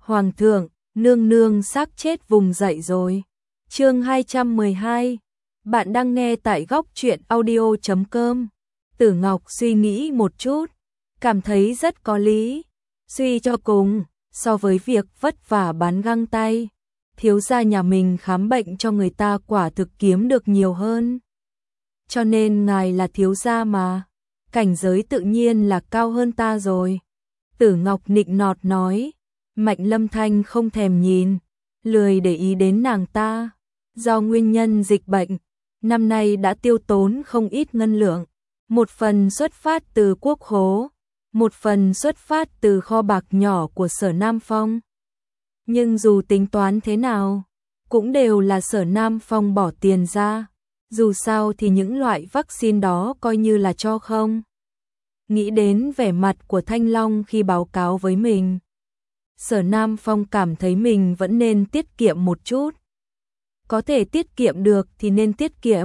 Hoàng thượng, nương nương xác chết vùng dậy rồi. Chương 212. Bạn đang nghe tại góc truyện audio.com. Tử Ngọc suy nghĩ một chút, cảm thấy rất có lý. Suy cho cùng, so với việc vất vả bán găng tay, thiếu gia nhà mình khám bệnh cho người ta quả thực kiếm được nhiều hơn. Cho nên ngài là thiếu gia mà, cảnh giới tự nhiên là cao hơn ta rồi. Tử Ngọc nịnh nọt nói. Mạnh Lâm Thanh không thèm nhìn, lười để ý đến nàng ta. Do nguyên nhân dịch bệnh, năm nay đã tiêu tốn không ít ngân lượng. Một phần xuất phát từ quốc khố, một phần xuất phát từ kho bạc nhỏ của Sở Nam Phong. Nhưng dù tính toán thế nào, cũng đều là Sở Nam Phong bỏ tiền ra. Dù sao thì những loại vaccine đó coi như là cho không. Nghĩ đến vẻ mặt của Thanh Long khi báo cáo với mình, Sở Nam Phong cảm thấy mình vẫn nên tiết kiệm một chút. Có thể tiết kiệm được thì nên tiết kiệm.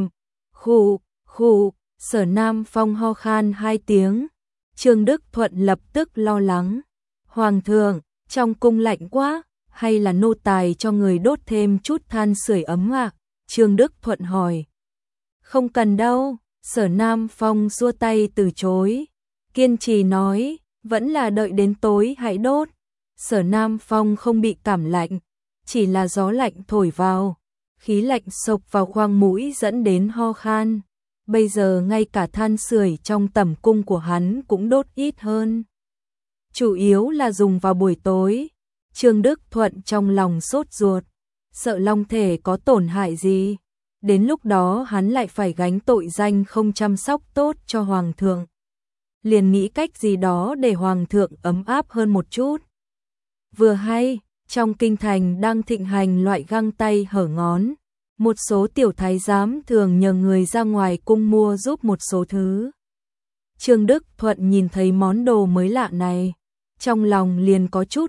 Khụ, Sở Nam Phong ho khan 2 tiếng. Trương Đức Thuận lập tức lo lắng. Hoàng thượng, trong cung lạnh quá, hay là nô tài cho người đốt thêm chút than sưởi ấm à? Trương Đức Thuận hỏi. Không cần đâu, Sở Nam Phong xua tay từ chối. Kiên trì nói, vẫn là đợi đến tối hãy đốt. Sở Nam Phong không bị cảm lạnh, chỉ là gió lạnh thổi vào, khí lạnh xộc vào khoang mũi dẫn đến ho khan. Bây giờ ngay cả than sưởi trong tẩm cung của hắn cũng đốt ít hơn. Chủ yếu là dùng vào buổi tối. Trương Đức Thuận trong lòng sốt ruột, sợ long thể có tổn hại gì. Đến lúc đó hắn lại phải gánh tội danh không chăm sóc tốt cho Hoàng thượng. Liền nghĩ cách gì đó để Hoàng thượng ấm áp hơn một chút. Vừa hay, trong kinh thành đang thịnh hành loại găng tay hở ngón. Một số tiểu thái giám thường nhờ người ra ngoài cung mua giúp một số thứ. Trương Đức Thuận nhìn thấy món đồ mới lạ này, trong lòng liền có chút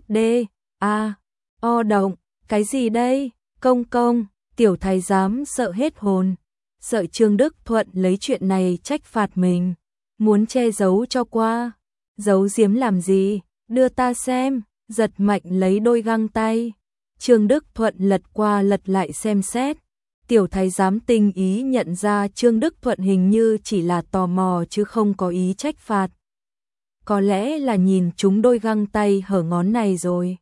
động, cái gì đây? Công, tiểu thái giám sợ hết hồn, sợ Trương Đức Thuận lấy chuyện này trách phạt mình, muốn che giấu cho qua. Giấu giếm làm gì? Đưa ta xem. Giật mạnh lấy đôi găng tay. Trương Đức Thuận lật qua lật lại xem xét. Tiểu thái giám tinh ý nhận ra Trương Đức Thuận hình như chỉ là tò mò chứ không có ý trách phạt. Có lẽ là nhìn chúng đôi găng tay hở ngón này rồi.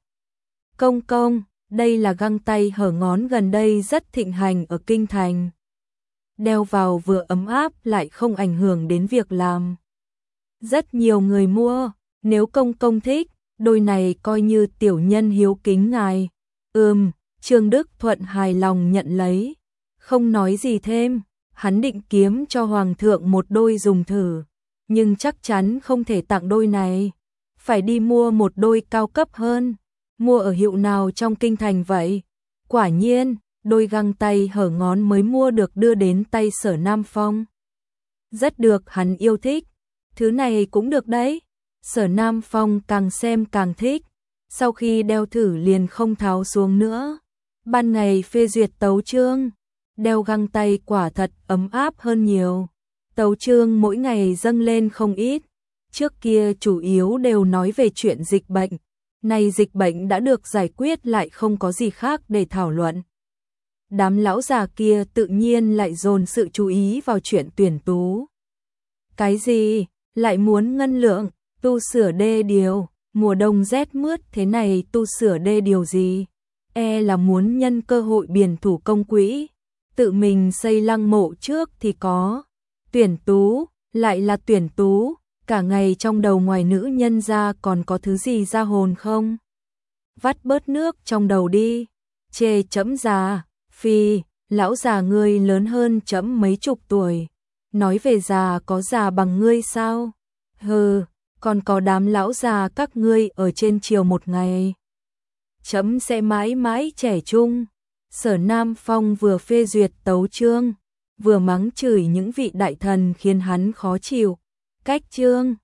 Công, đây là găng tay hở ngón gần đây rất thịnh hành ở kinh thành. Đeo vào vừa ấm áp lại không ảnh hưởng đến việc làm. Rất nhiều người mua, nếu công thích, đôi này coi như tiểu nhân hiếu kính ngài. Trương Đức Thuận hài lòng nhận lấy, không nói gì thêm. Hắn định kiếm cho Hoàng thượng một đôi dùng thử, nhưng chắc chắn không thể tặng đôi này, phải đi mua một đôi cao cấp hơn. Mua ở hiệu nào trong kinh thành vậy? Quả nhiên, đôi găng tay hở ngón mới mua được đưa đến tay Sở Nam Phong. Rất được hắn yêu thích, thứ này cũng được đấy. Sở Nam Phong càng xem càng thích, sau khi đeo thử liền không tháo xuống nữa. Ban ngày phê duyệt tấu chương, đeo găng tay quả thật ấm áp hơn nhiều. Tấu chương mỗi ngày dâng lên không ít, trước kia chủ yếu đều nói về chuyện dịch bệnh, nay dịch bệnh đã được giải quyết lại không có gì khác để thảo luận. Đám lão già kia tự nhiên lại dồn sự chú ý vào chuyện tuyển tú. Cái gì? Lại muốn ngân lượng? Tu sửa đê điều, mùa đông rét mướt thế này tu sửa đê điều gì? Là muốn nhân cơ hội biển thủ công quỹ, tự mình xây lăng mộ trước thì có. Tuyển tú, lại là tuyển tú, cả ngày trong đầu ngoài nữ nhân ra còn có thứ gì ra hồn không? Vắt bớt nước trong đầu đi, chê chẫm già, phi, lão già ngươi lớn hơn chẫm mấy chục tuổi, nói về già có già bằng ngươi sao? Còn có đám lão già các ngươi ở trên triều một ngày. Chấm sẽ mãi mãi trẻ trung. Sở Nam Phong vừa phê duyệt tấu chương, vừa mắng chửi những vị đại thần khiến hắn khó chịu. Cách chương